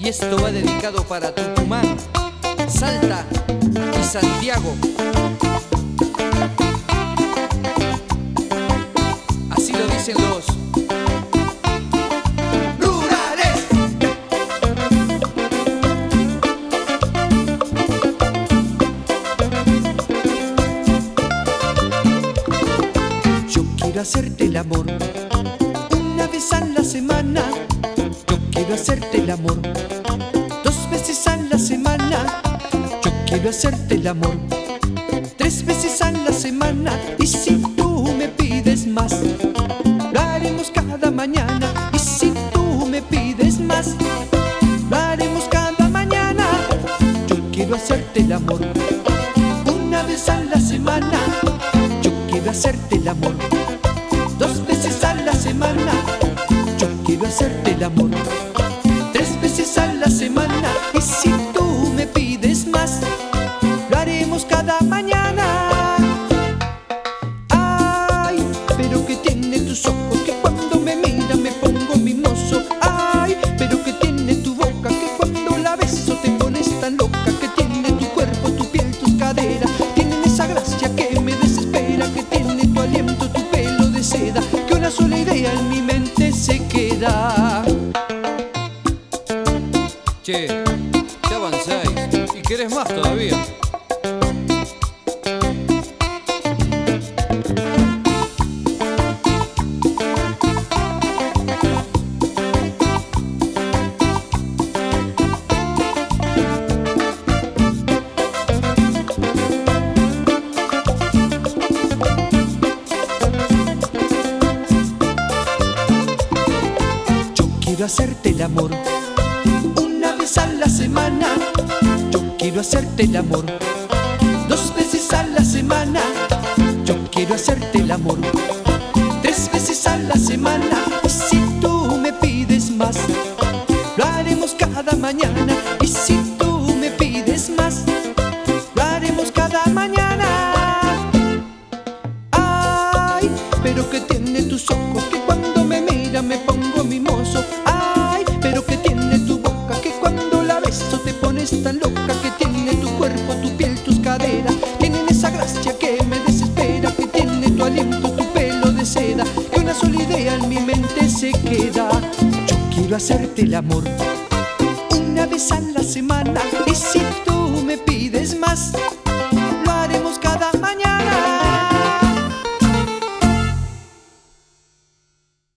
Y esto va dedicado para Tucumán, Salta y Santiago. Así lo dicen los rurales. Yo quiero hacerte el amor una vez a la semana. Yo quiero hacerte el amor 2 veces a la semana. Yo quiero hacerte el amor 3 veces a la semana. Y si tú me pides más, lo haremos cada mañana. Y si tú me pides más, lo haremos cada mañana. Yo quiero hacerte el amor una vez a la semana. Yo quiero hacerte el amor 2 veces a la semana. Yo quiero hacerte el amor 3 veces a la semana. Y si tú me pides más, lo haremos cada mañana. Ay, pero que tiene tus ojos, que cuando me mira me pongo mimoso. Ay, pero que tiene tu boca, que cuando la beso te pones tan loca. Que tiene tu cuerpo, tu piel, tus caderas, tienen esa gracia que me desespera. Que tiene tu aliento, tu pelo de seda, que una sola idea en mi mente se queda. Che, ya avanzáis y querés más todavía. Yo quiero hacerte el amor una vez a la semana. Yo quiero hacerte el amor 2 veces a la semana. Yo quiero hacerte el amor 3 veces a la semana. Y si tú me pides más, lo haremos cada mañana. Y si tú me pides más, lo haremos cada mañana. Ay, pero que tiene tus ojos, que cuando me mira me pongo mimoso. Ay, pero que tiene tu boca, que cuando la beso te pones tan loca. Que tiene tu cuerpo, tu piel, tus caderas, tienen esa gracia que me desespera. Que tiene tu aliento, tu pelo de seda, que una sola idea en mi mente se queda. Yo quiero hacerte el amor una vez a